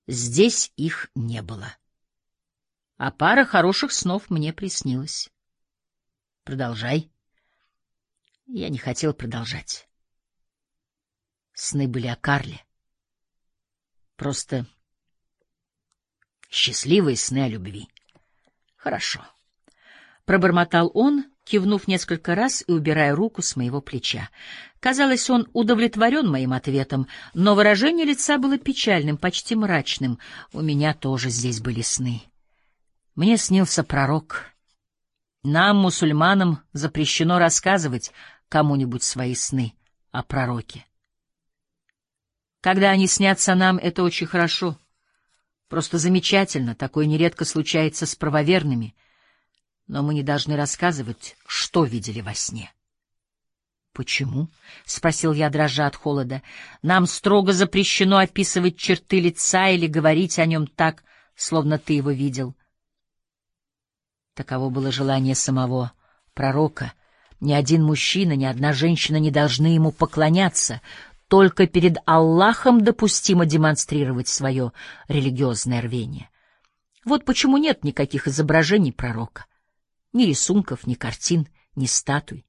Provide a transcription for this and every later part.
Здесь их не было. А пара хороших снов мне приснилась. Продолжай. Я не хотел продолжать. Сны были о Карле. Просто счастливые сны о любви. Хорошо. Пробормотал он, кивнув несколько раз и убирая руку с моего плеча. Казалось, он удовлетворен моим ответом, но выражение лица было печальным, почти мрачным. У меня тоже здесь были сны. Мне снился пророк. Нам, мусульманам, запрещено рассказывать кому-нибудь свои сны о пророке. Когда они снятся нам, это очень хорошо. Просто замечательно, такое нередко случается с правоверными. Но мы не должны рассказывать, что видели во сне. «Почему?» — спросил я, дрожа от холода. «Нам строго запрещено описывать черты лица или говорить о нем так, словно ты его видел». Таково было желание самого пророка. Ни один мужчина, ни одна женщина не должны ему поклоняться. Только перед Аллахом допустимо демонстрировать свое религиозное рвение. Вот почему нет никаких изображений пророка. Ни рисунков, ни картин, ни статуй.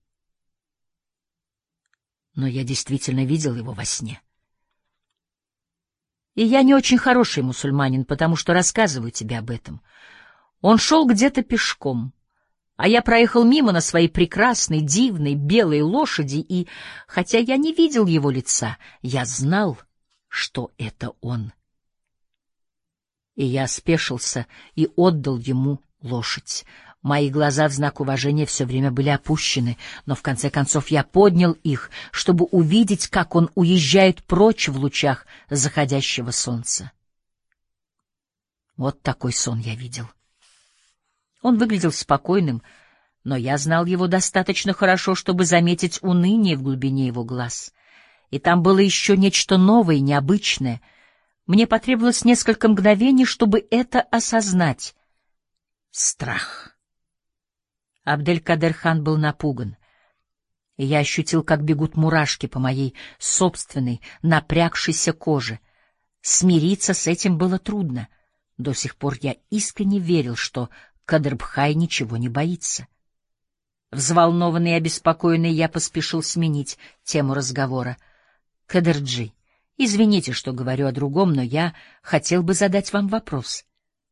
Но я действительно видел его во сне. И я не очень хороший мусульманин, потому что рассказываю тебе об этом. Он шел где-то пешком, а я проехал мимо на своей прекрасной, дивной, белой лошади, и, хотя я не видел его лица, я знал, что это он. И я спешился и отдал ему лошадь. Мои глаза в знак уважения все время были опущены, но в конце концов я поднял их, чтобы увидеть, как он уезжает прочь в лучах заходящего солнца. Вот такой сон я видел. Он выглядел спокойным, но я знал его достаточно хорошо, чтобы заметить уныние в глубине его глаз. И там было еще нечто новое и необычное. Мне потребовалось несколько мгновений, чтобы это осознать. Страх. Абдель-Кадер-хан был напуган, и я ощутил, как бегут мурашки по моей собственной напрягшейся коже. Смириться с этим было трудно. До сих пор я искренне верил, что Кадр-бхай ничего не боится. Взволнованный и обеспокоенный, я поспешил сменить тему разговора. Кадр-джи, извините, что говорю о другом, но я хотел бы задать вам вопрос.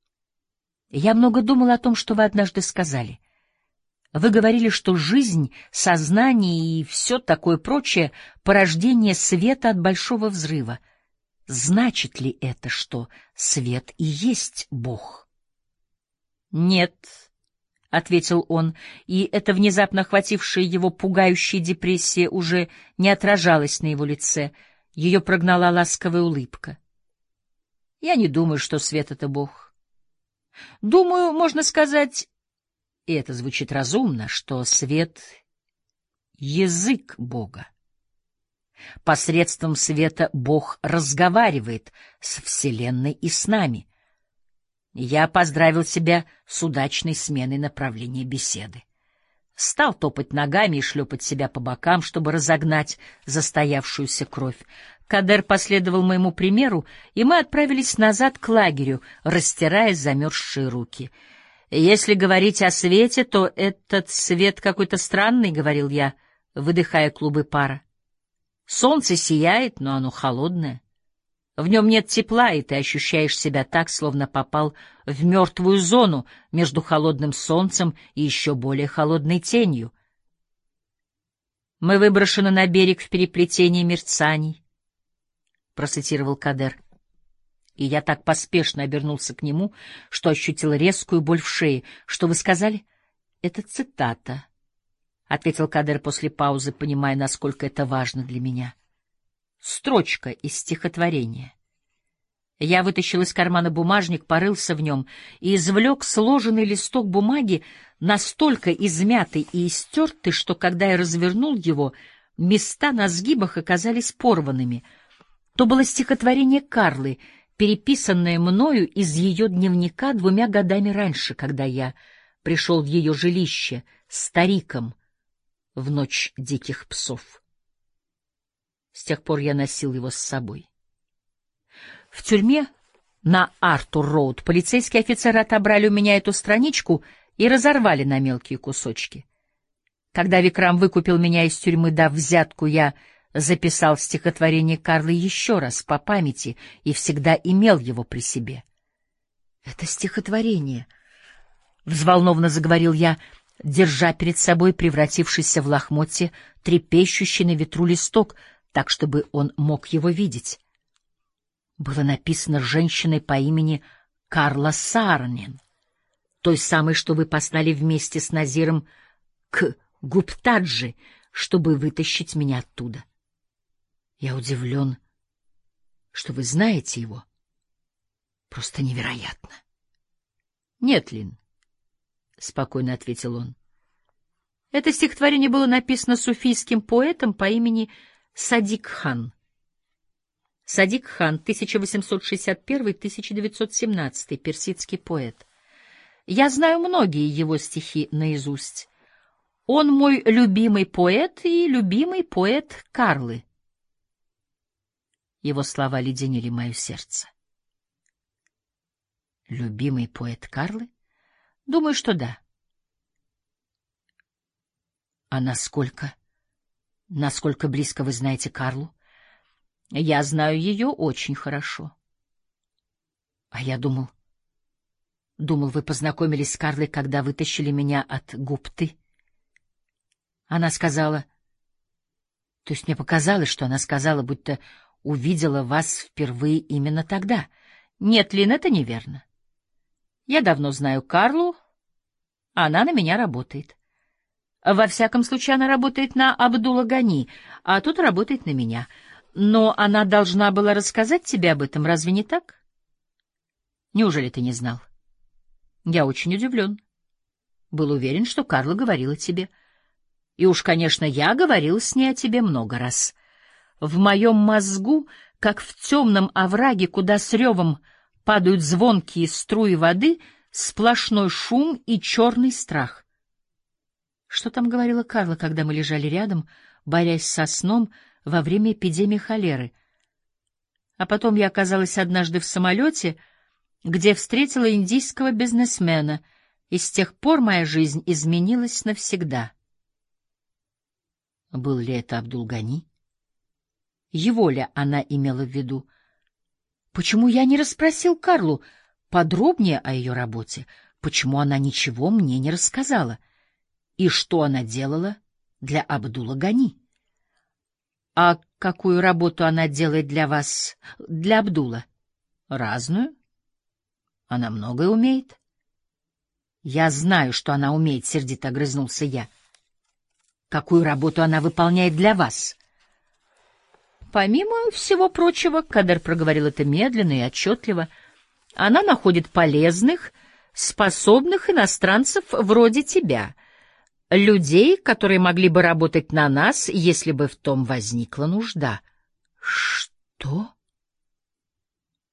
Я много думал о том, что вы однажды сказали. Вы говорили, что жизнь, сознание и все такое прочее — порождение света от большого взрыва. Значит ли это, что свет и есть Бог? «Нет», — ответил он, и эта внезапно охватившая его пугающая депрессия уже не отражалась на его лице. Ее прогнала ласковая улыбка. «Я не думаю, что свет — это Бог. Думаю, можно сказать, и это звучит разумно, что свет — язык Бога. Посредством света Бог разговаривает с Вселенной и с нами. Я поздравил себя с удачной сменой направления беседы. Стал топать ногами и шлепать себя по бокам, чтобы разогнать застоявшуюся кровь. Кадер последовал моему примеру, и мы отправились назад к лагерю, растирая замерзшие руки. «Если говорить о свете, то этот свет какой-то странный», — говорил я, выдыхая клубы пара. «Солнце сияет, но оно холодное. В нем нет тепла, и ты ощущаешь себя так, словно попал в мертвую зону между холодным солнцем и еще более холодной тенью. Мы выброшены на берег в переплетении мерцаний», — процитировал Кадер. И я так поспешно обернулся к нему, что ощутил резкую боль в шее. «Что вы сказали?» «Это цитата», — ответил Кадер после паузы, понимая, насколько это важно для меня. «Строчка из стихотворения». Я вытащил из кармана бумажник, порылся в нем и извлек сложенный листок бумаги, настолько измятый и истертый, что, когда я развернул его, места на сгибах оказались порванными. То было стихотворение Карлы, переписанное мною из ее дневника 2 годами раньше, когда я пришел в ее жилище стариком в ночь диких псов. С тех пор я носил его с собой. В тюрьме на Артур-роуд, полицейские офицеры отобрали у меня эту страничку и разорвали на мелкие кусочки. Когда Викрам выкупил меня из тюрьмы, дав взятку, я записал стихотворение Карлы еще раз по памяти и всегда имел его при себе. — Это стихотворение, — взволнованно заговорил я, держа перед собой превратившийся в лохмотье, трепещущий на ветру листок, так, чтобы он мог его видеть. Было написано женщиной по имени Карла Саарнен, той самой, что вы послали вместе с Назиром к Гуптаджи, чтобы вытащить меня оттуда. Я удивлен, что вы знаете его. Просто невероятно. — Нет, Лин, — спокойно ответил он. Это стихотворение было написано суфийским поэтом по имени Садик Хан. Садик Хан, 1861-1917, персидский поэт. Я знаю многие его стихи наизусть. Он мой любимый поэт и любимый поэт Карлы. Его слова леденили мое сердце. Любимый поэт Карлы? Думаю, что да. А насколько близко вы знаете Карлу? Я знаю ее очень хорошо. А я думал, вы познакомились с Карлой, когда вытащили меня от Гупты. Она сказала, то есть мне показалось, что она сказала, будто увидела вас впервые именно тогда. Нет, Лин, это неверно. Я давно знаю Карлу, она на меня работает. Во всяком случае, она работает на Абдула Гани, а тут работает на меня. Но она должна была рассказать тебе об этом, разве не так? Неужели ты не знал? Я очень удивлен. Был уверен, что Карла говорила тебе. И уж, конечно, я говорил с ней о тебе много раз. В моем мозгу, как в темном овраге, куда с ревом падают звонкие струи воды, сплошной шум и черный страх. Что там говорила Карла, когда мы лежали рядом, борясь со сном во время эпидемии холеры? А потом я оказалась однажды в самолете, где встретила индийского бизнесмена, и с тех пор моя жизнь изменилась навсегда. Был ли это Абдул-Гани? Его ли она имела в виду? Почему я не расспросил Карлу подробнее о ее работе? Почему она ничего мне не рассказала? И что она делала для Абдула-Гани? А какую работу она делает для вас, для Абдула? Разную. Она многое умеет. Я знаю, что она умеет, сердито огрызнулся я. Какую работу она выполняет для вас? Помимо всего прочего, Кадер проговорил это медленно и отчетливо, она находит полезных, способных иностранцев вроде тебя, людей, которые могли бы работать на нас, если бы в том возникла нужда. Что?